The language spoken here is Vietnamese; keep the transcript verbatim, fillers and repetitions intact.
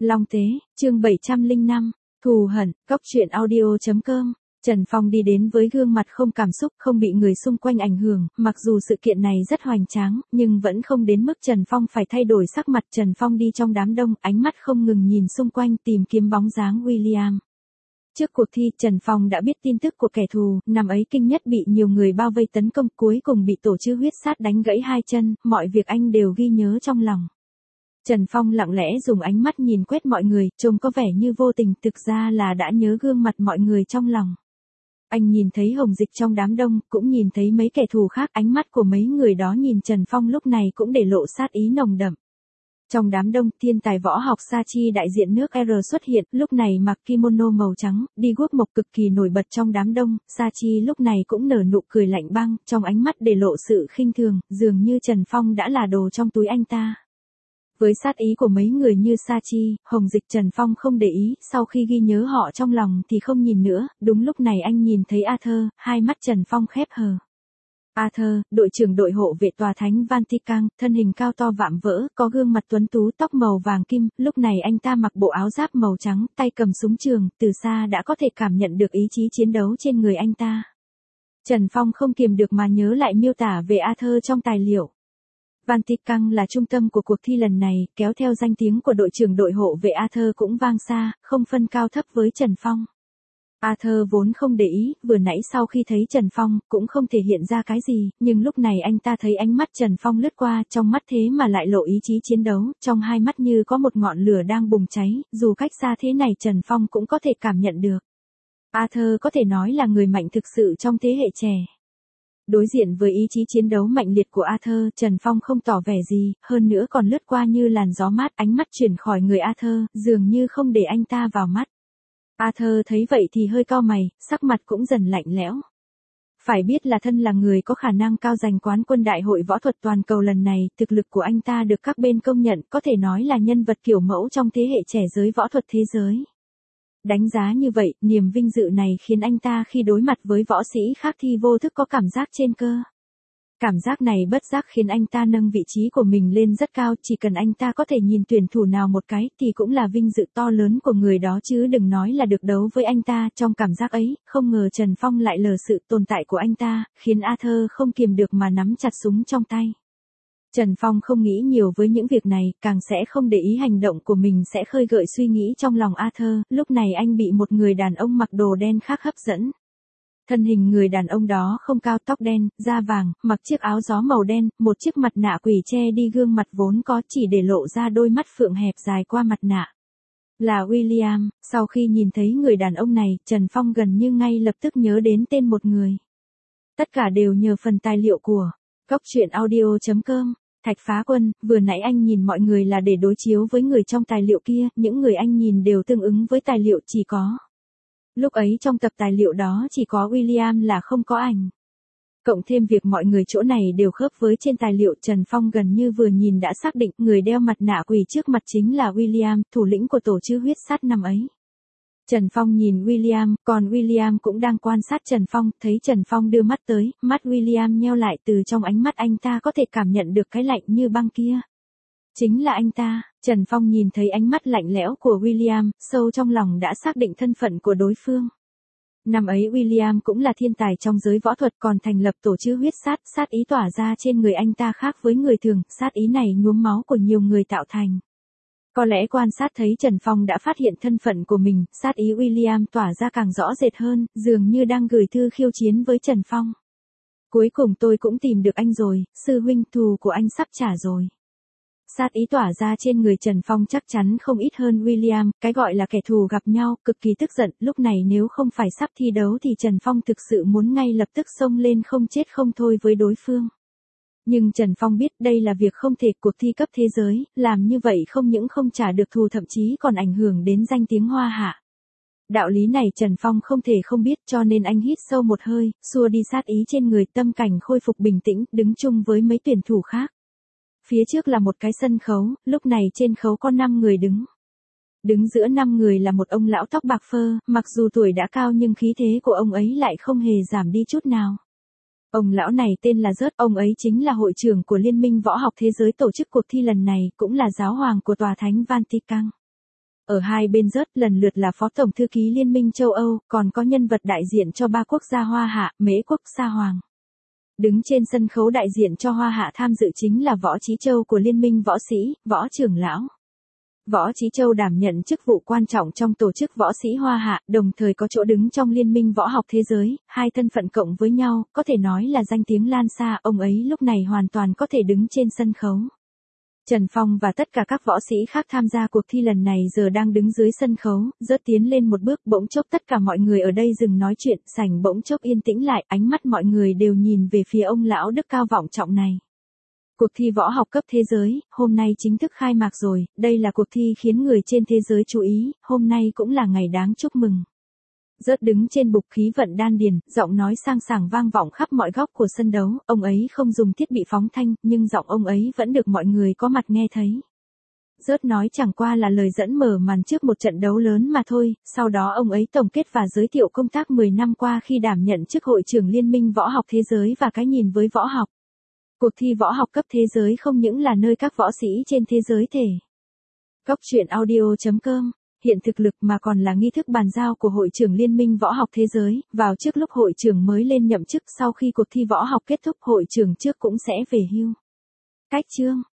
Long Tế, chương bảy trăm lẻ năm, thù hận, góc truyện audio chấm com. Trần Phong đi đến với gương mặt không cảm xúc, không bị người xung quanh ảnh hưởng, mặc dù sự kiện này rất hoành tráng, nhưng vẫn không đến mức Trần Phong phải thay đổi sắc mặt. Trần Phong đi trong đám đông, ánh mắt không ngừng nhìn xung quanh tìm kiếm bóng dáng William. Trước cuộc thi, Trần Phong đã biết tin tức của kẻ thù, năm ấy Kinh Nhất bị nhiều người bao vây tấn công, cuối cùng bị tổ chư huyết sát đánh gãy hai chân, mọi việc anh đều ghi nhớ trong lòng. Trần Phong lặng lẽ dùng ánh mắt nhìn quét mọi người, trông có vẻ như vô tình, thực ra là đã nhớ gương mặt mọi người trong lòng. Anh nhìn thấy Hồng Dịch trong đám đông, cũng nhìn thấy mấy kẻ thù khác, ánh mắt của mấy người đó nhìn Trần Phong lúc này cũng để lộ sát ý nồng đậm. Trong đám đông, thiên tài võ học Sachi đại diện nước R xuất hiện, lúc này mặc kimono màu trắng, đi guốc mộc cực kỳ nổi bật trong đám đông. Sachi lúc này cũng nở nụ cười lạnh băng, trong ánh mắt để lộ sự khinh thường, dường như Trần Phong đã là đồ trong túi anh ta. Với sát ý của mấy người như Sachi, Hồng Dịch, Trần Phong không để ý, sau khi ghi nhớ họ trong lòng thì không nhìn nữa. Đúng lúc này anh nhìn thấy Arthur, hai mắt Trần Phong khép hờ. Arthur, đội trưởng đội hộ vệ tòa thánh Vatican, thân hình cao to vạm vỡ, có gương mặt tuấn tú, tóc màu vàng kim, lúc này anh ta mặc bộ áo giáp màu trắng, tay cầm súng trường, từ xa đã có thể cảm nhận được ý chí chiến đấu trên người anh ta. Trần Phong không kiềm được mà nhớ lại miêu tả về Arthur trong tài liệu. Vatican là trung tâm của cuộc thi lần này, kéo theo danh tiếng của đội trưởng đội hộ vệ Arthur cũng vang xa, không phân cao thấp với Trần Phong. Arthur vốn không để ý, vừa nãy sau khi thấy Trần Phong, cũng không thể hiện ra cái gì, nhưng lúc này anh ta thấy ánh mắt Trần Phong lướt qua, trong mắt thế mà lại lộ ý chí chiến đấu, trong hai mắt như có một ngọn lửa đang bùng cháy, dù cách xa thế này Trần Phong cũng có thể cảm nhận được. Arthur có thể nói là người mạnh thực sự trong thế hệ trẻ. Đối diện với ý chí chiến đấu mạnh liệt của Arthur, Trần Phong không tỏ vẻ gì, hơn nữa còn lướt qua như làn gió mát, ánh mắt chuyển khỏi người Arthur, dường như không để anh ta vào mắt. Arthur thấy vậy thì hơi cau mày, sắc mặt cũng dần lạnh lẽo. Phải biết là thân là người có khả năng cao giành quán quân đại hội võ thuật toàn cầu lần này, thực lực của anh ta được các bên công nhận, có thể nói là nhân vật kiểu mẫu trong thế hệ trẻ giới võ thuật thế giới. Đánh giá như vậy, niềm vinh dự này khiến anh ta khi đối mặt với võ sĩ khác thì vô thức có cảm giác trên cơ. Cảm giác này bất giác khiến anh ta nâng vị trí của mình lên rất cao, chỉ cần anh ta có thể nhìn tuyển thủ nào một cái thì cũng là vinh dự to lớn của người đó chứ đừng nói là được đấu với anh ta. Trong cảm giác ấy, không ngờ Trần Phong lại lờ sự tồn tại của anh ta, khiến Arthur không kiềm được mà nắm chặt súng trong tay. Trần Phong không nghĩ nhiều với những việc này, càng sẽ không để ý hành động của mình sẽ khơi gợi suy nghĩ trong lòng Arthur. Lúc này anh bị một người đàn ông mặc đồ đen khác hấp dẫn. Thân hình người đàn ông đó không cao, tóc đen, da vàng, mặc chiếc áo gió màu đen, một chiếc mặt nạ quỷ che đi gương mặt vốn có, chỉ để lộ ra đôi mắt phượng hẹp dài qua mặt nạ. Là William. Sau khi nhìn thấy người đàn ông này, Trần Phong gần như ngay lập tức nhớ đến tên một người. Tất cả đều nhờ phần tài liệu của góc truyện audio chấm com. Thạch Phá Quân, vừa nãy anh nhìn mọi người là để đối chiếu với người trong tài liệu kia, những người anh nhìn đều tương ứng với tài liệu, chỉ có. Lúc ấy trong tập tài liệu đó chỉ có William là không có ảnh. Cộng thêm việc mọi người chỗ này đều khớp với trên tài liệu, Trần Phong gần như vừa nhìn đã xác định người đeo mặt nạ quỷ trước mặt chính là William, thủ lĩnh của tổ chư huyết sát năm ấy. Trần Phong nhìn William, còn William cũng đang quan sát Trần Phong, thấy Trần Phong đưa mắt tới, mắt William nheo lại, từ trong ánh mắt anh ta có thể cảm nhận được cái lạnh như băng kia. Chính là anh ta. Trần Phong nhìn thấy ánh mắt lạnh lẽo của William, sâu trong lòng đã xác định thân phận của đối phương. Năm ấy William cũng là thiên tài trong giới võ thuật, còn thành lập tổ chư huyết sát, sát ý tỏa ra trên người anh ta khác với người thường, sát ý này nhuốm máu của nhiều người tạo thành. Có lẽ quan sát thấy Trần Phong đã phát hiện thân phận của mình, sát ý William tỏa ra càng rõ rệt hơn, dường như đang gửi thư khiêu chiến với Trần Phong. Cuối cùng tôi cũng tìm được anh rồi, sư huynh, thù của anh sắp trả rồi. Sát ý tỏa ra trên người Trần Phong chắc chắn không ít hơn William, cái gọi là kẻ thù gặp nhau, cực kỳ tức giận, lúc này nếu không phải sắp thi đấu thì Trần Phong thực sự muốn ngay lập tức xông lên không chết không thôi với đối phương. Nhưng Trần Phong biết đây là việc không thể, cuộc thi cấp thế giới, làm như vậy không những không trả được thù thậm chí còn ảnh hưởng đến danh tiếng Hoa Hạ. Đạo lý này Trần Phong không thể không biết, cho nên anh hít sâu một hơi, xua đi sát ý trên người, tâm cảnh khôi phục bình tĩnh, đứng chung với mấy tuyển thủ khác. Phía trước là một cái sân khấu, lúc này trên khấu có năm người đứng. Đứng giữa năm người là một ông lão tóc bạc phơ, mặc dù tuổi đã cao nhưng khí thế của ông ấy lại không hề giảm đi chút nào. Ông lão này tên là Rớt, ông ấy chính là hội trưởng của Liên minh Võ học Thế giới tổ chức cuộc thi lần này, cũng là giáo hoàng của tòa thánh Vatican. Ở hai bên rớt lần lượt là Phó Tổng Thư ký Liên minh châu Âu, còn có nhân vật đại diện cho ba quốc gia Hoa Hạ, Mễ Quốc, Sa Hoàng. Đứng trên sân khấu đại diện cho Hoa Hạ tham dự chính là Võ Chí Châu của Liên minh võ sĩ, Võ trưởng lão. Võ Chí Châu đảm nhận chức vụ quan trọng trong tổ chức võ sĩ Hoa Hạ, đồng thời có chỗ đứng trong Liên minh võ học thế giới, hai thân phận cộng với nhau, có thể nói là danh tiếng lan xa, ông ấy lúc này hoàn toàn có thể đứng trên sân khấu. Trần Phong và tất cả các võ sĩ khác tham gia cuộc thi lần này giờ đang đứng dưới sân khấu, rớt tiến lên một bước, bỗng chốc tất cả mọi người ở đây dừng nói chuyện, sảnh bỗng chốc yên tĩnh lại, ánh mắt mọi người đều nhìn về phía ông lão đức cao vọng trọng này. Cuộc thi võ học cấp thế giới, hôm nay chính thức khai mạc rồi, đây là cuộc thi khiến người trên thế giới chú ý, hôm nay cũng là ngày đáng chúc mừng. Rớt đứng trên bục khí vận đan điền, giọng nói sang sảng vang vọng khắp mọi góc của sân đấu, ông ấy không dùng thiết bị phóng thanh, nhưng giọng ông ấy vẫn được mọi người có mặt nghe thấy. Rớt nói chẳng qua là lời dẫn mở màn trước một trận đấu lớn mà thôi, sau đó ông ấy tổng kết và giới thiệu công tác mười năm qua khi đảm nhận chức hội trưởng Liên minh võ học thế giới và cái nhìn với võ học. Cuộc thi võ học cấp thế giới không những là nơi các võ sĩ trên thế giới thể Cóc truyện audio chấm com hiện thực lực mà còn là nghi thức bàn giao của hội trưởng Liên minh võ học thế giới, vào trước lúc hội trưởng mới lên nhậm chức, sau khi cuộc thi võ học kết thúc hội trưởng trước cũng sẽ về hưu. Cách chương